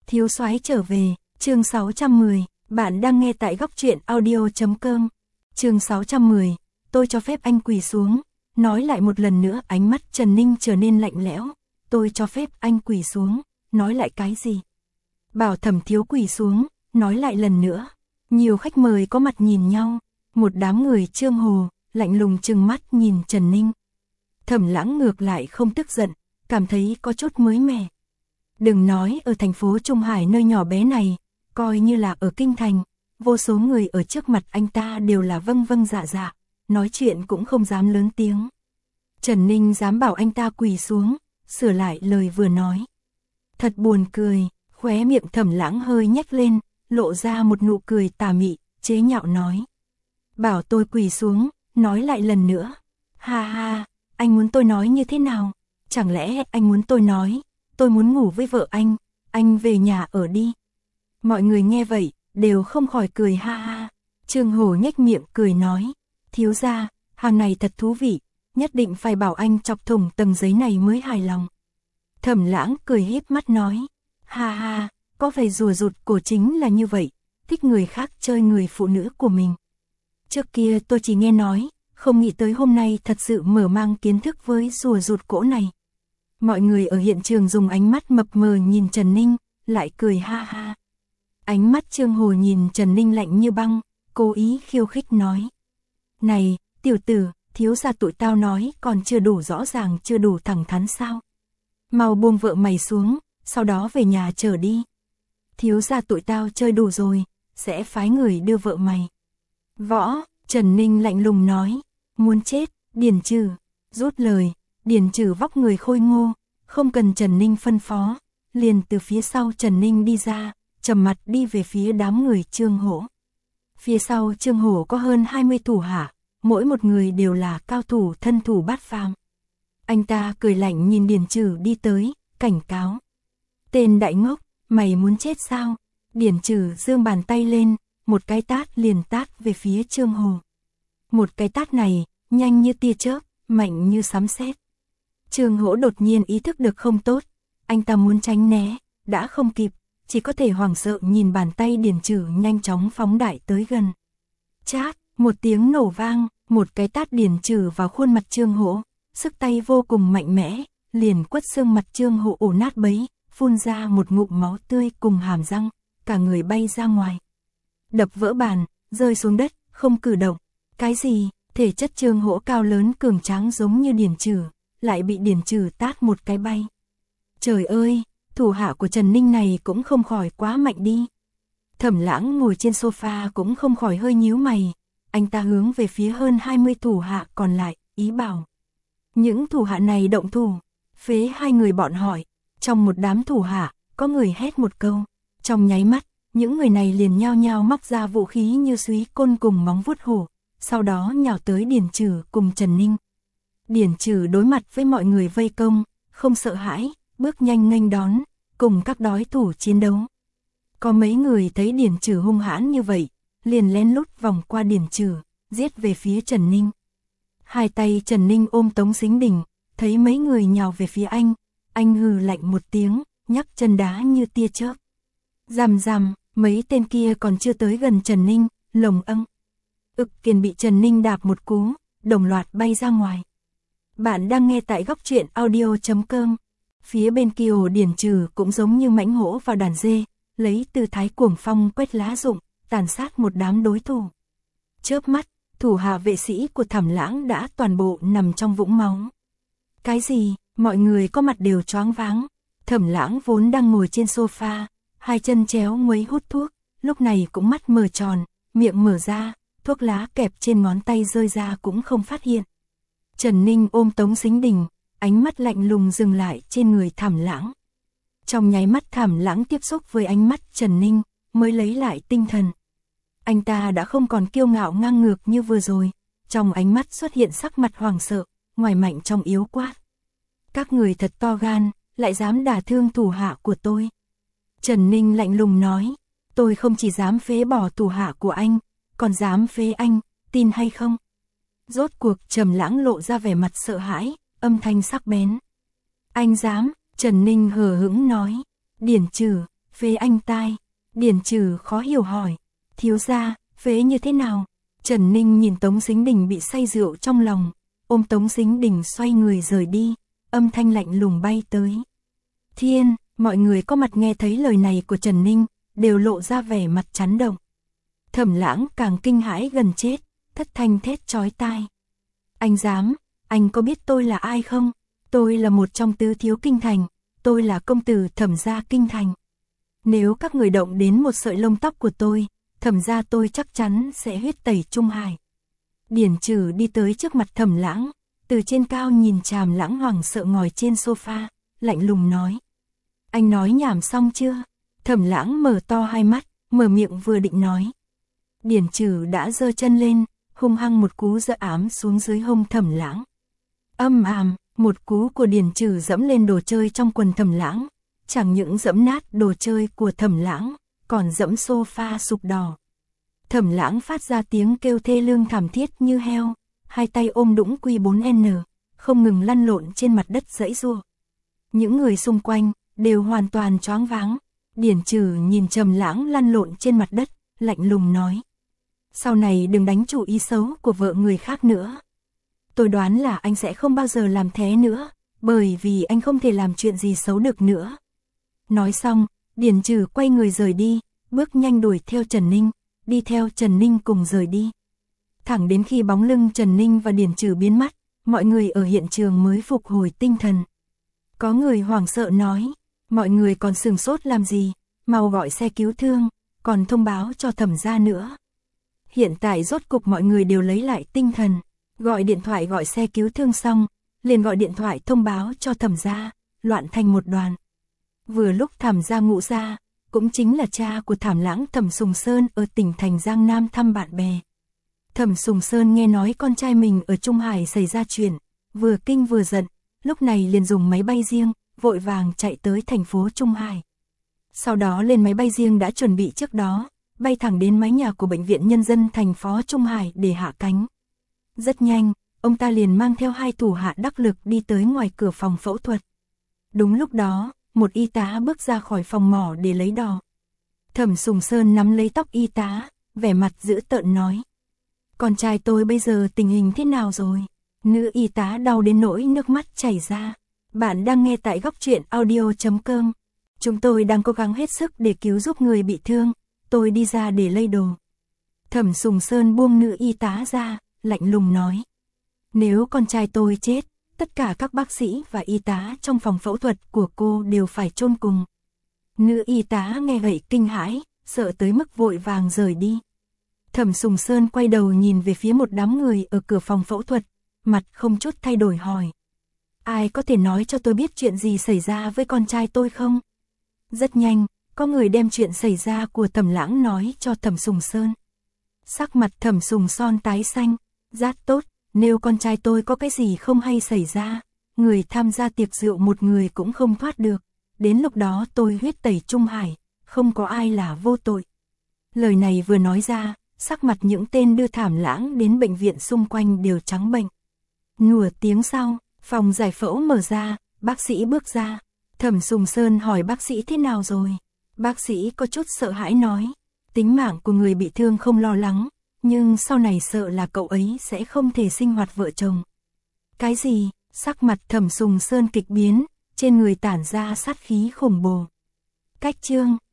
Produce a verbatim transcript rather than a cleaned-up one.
Thiếu soái trở về, chương sáu trăm mười, bạn đang nghe tại góc truyện audio chấm com. Chương sáu trăm mười, tôi cho phép anh quỳ xuống, nói lại một lần nữa, ánh mắt Trần Ninh trở nên lạnh lẽo. Tôi cho phép anh quỳ xuống, nói lại cái gì? Bảo Thẩm Thiếu quỳ xuống, nói lại lần nữa. Nhiều khách mời có mặt nhìn nhau, một đám người Trương Hồ, lạnh lùng trừng mắt nhìn Trần Ninh. Thẩm Lãng ngược lại không tức giận, cảm thấy có chút mới mẻ. Đừng nói ở thành phố Trung Hải nơi nhỏ bé này, coi như là ở kinh thành, vô số người ở trước mặt anh ta đều là vâng vâng dạ dạ, nói chuyện cũng không dám lớn tiếng. Trần Ninh dám bảo anh ta quỳ xuống, sửa lại lời vừa nói. Thật buồn cười, khóe miệng Thẩm Lãng hơi nhếch lên, lộ ra một nụ cười tà mị, chế nhạo nói. Bảo tôi quỳ xuống, nói lại lần nữa. Ha ha, anh muốn tôi nói như thế nào? Chẳng lẽ anh muốn tôi nói, tôi muốn ngủ với vợ anh, anh về nhà ở đi. Mọi người nghe vậy, đều không khỏi cười ha ha. Trương Hổ nhếch miệng cười nói, thiếu gia, hàng này thật thú vị, nhất định phải bảo anh chọc thủng tầng giấy này mới hài lòng. Thẩm Lãng cười híp mắt nói, ha ha, có phải rùa rụt cổ chính là như vậy, thích người khác chơi người phụ nữ của mình. Trước kia tôi chỉ nghe nói, không nghĩ tới hôm nay thật sự mở mang kiến thức với rùa rụt cổ này. Mọi người ở hiện trường dùng ánh mắt mập mờ nhìn Trần Ninh, lại cười ha ha. Ánh mắt Trương Hồ nhìn Trần Ninh lạnh như băng, cố ý khiêu khích nói. Này, tiểu tử, thiếu gia tụi tao nói còn chưa đủ rõ ràng, chưa đủ thẳng thắn sao? Mau buông vợ mày xuống, sau đó về nhà chờ đi. Thiếu gia tụi tao chơi đủ rồi, sẽ phái người đưa vợ mày. Võ, Trần Ninh lạnh lùng nói, muốn chết, Điền Trừ, rút lời. Điền Trừ vóc người khôi ngô, không cần Trần Ninh phân phó, liền từ phía sau Trần Ninh đi ra, trầm mặt đi về phía đám người Trương Hổ. Phía sau Trương Hổ có hơn hai mươi thủ hạ, mỗi một người đều là cao thủ thân thủ bát phàm. Anh ta cười lạnh nhìn Điền Trừ đi tới, cảnh cáo. Tên đại ngốc, mày muốn chết sao? Điền Trừ giương bàn tay lên, một cái tát liền tát về phía Trương Hổ. Một cái tát này, nhanh như tia chớp, mạnh như sấm sét. Trương Hổ đột nhiên ý thức được không tốt, anh ta muốn tránh né, đã không kịp, chỉ có thể hoảng sợ nhìn bàn tay Điền Trừ nhanh chóng phóng đại tới gần. Chát, một tiếng nổ vang, một cái tát Điền Trừ vào khuôn mặt Trương Hổ, sức tay vô cùng mạnh mẽ, liền quất xương mặt Trương Hổ ổ nát bấy, phun ra một ngụm máu tươi cùng hàm răng, cả người bay ra ngoài. Đập vỡ bàn, rơi xuống đất, không cử động. Cái gì? Thể chất Trương Hổ cao lớn cường tráng giống như Điền Trừ, lại bị Điền Trừ tát một cái bay. Trời ơi, thủ hạ của Trần Ninh này cũng không khỏi quá mạnh đi. Thẩm Lãng ngồi trên sofa cũng không khỏi hơi nhíu mày, anh ta hướng về phía hơn hai mươi thủ hạ còn lại, ý bảo. Những thủ hạ này động thủ, phế hai người bọn hỏi, trong một đám thủ hạ, có người hét một câu, trong nháy mắt, những người này liền nhao nhao móc ra vũ khí như súy côn cùng móng vuốt hổ, sau đó nhào tới Điền Trừ cùng Trần Ninh. Điền Trừ đối mặt với mọi người vây công, không sợ hãi, bước nhanh nghênh đón, cùng các đối thủ chiến đấu. Có mấy người thấy Điền Trừ hung hãn như vậy, liền lén lút vòng qua Điền Trừ, giết về phía Trần Ninh. Hai tay Trần Ninh ôm Tống Sính Đình, thấy mấy người nhào về phía anh, anh hừ lạnh một tiếng, nhấc chân đá như tia chớp. Rầm rầm, mấy tên kia còn chưa tới gần Trần Ninh, lồng âng. Ực Kiền bị Trần Ninh đạp một cú, đồng loạt bay ra ngoài. Bạn đang nghe tại góc truyện audio chấm com. Phía bên kia Điền Trừ cũng giống như mãnh hổ vào đàn dê, lấy tư thái cuồng phong quét lá rụng, tàn sát một đám đối thủ. Chớp mắt, thủ hạ vệ sĩ của Thẩm Lãng đã toàn bộ nằm trong vũng máu. Cái gì? Mọi người có mặt đều choáng váng. Thẩm Lãng vốn đang ngồi trên sofa, hai chân chéo nguấy hút thuốc, lúc này cũng mắt mở tròn, miệng mở ra, thuốc lá kẹp trên ngón tay rơi ra cũng không phát hiện. Trần Ninh ôm Tống Sính Đình, ánh mắt lạnh lùng dừng lại trên người Thẩm Lãng. Trong nháy mắt Thẩm Lãng tiếp xúc với ánh mắt Trần Ninh, mới lấy lại tinh thần. Anh ta đã không còn kiêu ngạo ngang ngược như vừa rồi, trong ánh mắt xuất hiện sắc mặt hoảng sợ, ngoài mạnh trong yếu quát. Các người thật to gan, lại dám đả thương thủ hạ của tôi. Trần Ninh lạnh lùng nói, tôi không chỉ dám phế bỏ thủ hạ của anh, còn dám phế anh, tin hay không? Rốt cuộc Trầm Lãng lộ ra vẻ mặt sợ hãi, âm thanh sắc bén. Anh dám? Trần Ninh hờ hững nói. Điền Trừ, Phế anh tai. Điền Trừ khó hiểu hỏi. Thiếu gia, phế như thế nào? Trần Ninh nhìn Tống Dính Đình bị say rượu trong lòng, ôm Tống Dính Đình xoay người rời đi, âm thanh lạnh lùng bay tới. Thiên, mọi người có mặt nghe thấy lời này của Trần Ninh, đều lộ ra vẻ mặt chấn động. Thẩm Lãng càng kinh hãi gần chết, thất thanh thét chói tai. Anh dám, anh có biết tôi là ai không? Tôi là một trong tứ thiếu kinh thành, tôi là công tử Thẩm gia kinh thành. Nếu các người động đến một sợi lông tóc của tôi, Thẩm gia tôi chắc chắn sẽ huyết tẩy Trung Hải. Điền Trừ đi tới trước mặt Thẩm Lãng, từ trên cao nhìn Tràm Lãng hoảng sợ ngồi trên sofa, lạnh lùng nói. Anh nói nhảm xong chưa? Thẩm Lãng mở to hai mắt, mở miệng vừa định nói. Điền Trừ đã giơ chân lên, hung hăng một cú giẫm ám xuống dưới hông Thẩm Lãng. Âm ầm, một cú của Điền Trừ dẫm lên đồ chơi trong quần Thẩm Lãng, chẳng những dẫm nát đồ chơi của Thẩm Lãng, còn dẫm sofa sụp đổ. Thẩm Lãng phát ra tiếng kêu thê lương thảm thiết như heo, hai tay ôm đũng Q bốn N, không ngừng lăn lộn trên mặt đất giãy giụa. Những người xung quanh đều hoàn toàn choáng váng. Điền Trừ nhìn Trầm Lãng lăn lộn trên mặt đất, lạnh lùng nói: "Sau này đừng đánh chủ ý xấu của vợ người khác nữa. Tôi đoán là anh sẽ không bao giờ làm thế nữa, bởi vì anh không thể làm chuyện gì xấu được nữa." Nói xong, Điền Trừ quay người rời đi, bước nhanh đuổi theo Trần Ninh, đi theo Trần Ninh cùng rời đi. Thẳng đến khi bóng lưng Trần Ninh và Điền Trừ biến mất, mọi người ở hiện trường mới phục hồi tinh thần. Có người hoảng sợ nói: "Mọi người còn sửng sốt làm gì, mau gọi xe cứu thương, còn thông báo cho Thẩm gia nữa." Hiện tại rốt cục mọi người đều lấy lại tinh thần, gọi điện thoại gọi xe cứu thương xong, liền gọi điện thoại thông báo cho Thẩm gia, loạn thành một đoàn. Vừa lúc Thẩm gia Ngũ gia, cũng chính là cha của Thẩm Lãng Thẩm Sùng Sơn ở tỉnh thành Giang Nam thăm bạn bè. Thẩm Sùng Sơn nghe nói con trai mình ở Trung Hải xảy ra chuyện, vừa kinh vừa giận, lúc này liền dùng máy bay riêng, vội vàng chạy tới thành phố Trung Hải. Sau đó lên máy bay riêng đã chuẩn bị trước đó, bay thẳng đến mái nhà của Bệnh viện Nhân dân thành phố Trung Hải để hạ cánh. Rất nhanh, ông ta liền mang theo hai thủ hạ đắc lực đi tới ngoài cửa phòng phẫu thuật. Đúng lúc đó, một y tá bước ra khỏi phòng mổ để lấy đò. Thẩm Sùng Sơn nắm lấy tóc y tá, vẻ mặt dữ tợn nói: "Con trai tôi bây giờ tình hình thế nào rồi?" Nữ y tá đau đến nỗi nước mắt chảy ra. Bạn đang nghe tại góc truyện audio chấm com. Chúng tôi đang cố gắng hết sức để cứu giúp người bị thương, tôi đi ra để lay đồ. Thẩm Sùng Sơn buông nữ y tá ra, lạnh lùng nói: "Nếu con trai tôi chết, tất cả các bác sĩ và y tá trong phòng phẫu thuật của cô đều phải chôn cùng." Nữ y tá nghe vậy kinh hãi, sợ tới mức vội vàng rời đi. Thẩm Sùng Sơn quay đầu nhìn về phía một đám người ở cửa phòng phẫu thuật, mặt không chút thay đổi hỏi: "Ai có thể nói cho tôi biết chuyện gì xảy ra với con trai tôi không?" Rất nhanh, có người đem chuyện xảy ra của Thẩm Lãng nói cho Thẩm Sùng Sơn. Sắc mặt Thẩm Sùng Son tái xanh, "Rất tốt, nếu con trai tôi có cái gì không hay xảy ra, người tham gia tiệc rượu một người cũng không thoát được, đến lúc đó tôi huyết tẩy Trung Hải, không có ai là vô tội." Lời này vừa nói ra, sắc mặt những tên đưa Thẩm Lãng đến bệnh viện xung quanh đều trắng bệch. Nửa tiếng sau, phòng giải phẫu mở ra, bác sĩ bước ra. Thẩm Sùng Sơn hỏi bác sĩ thế nào rồi. Bác sĩ có chút sợ hãi nói: "Tính mạng của người bị thương không lo lắng, nhưng sau này sợ là cậu ấy sẽ không thể sinh hoạt vợ chồng." Cái gì? Sắc mặt Thẩm Sùng Sơn kịch biến, trên người tản ra sát khí khủng bố. Cách chương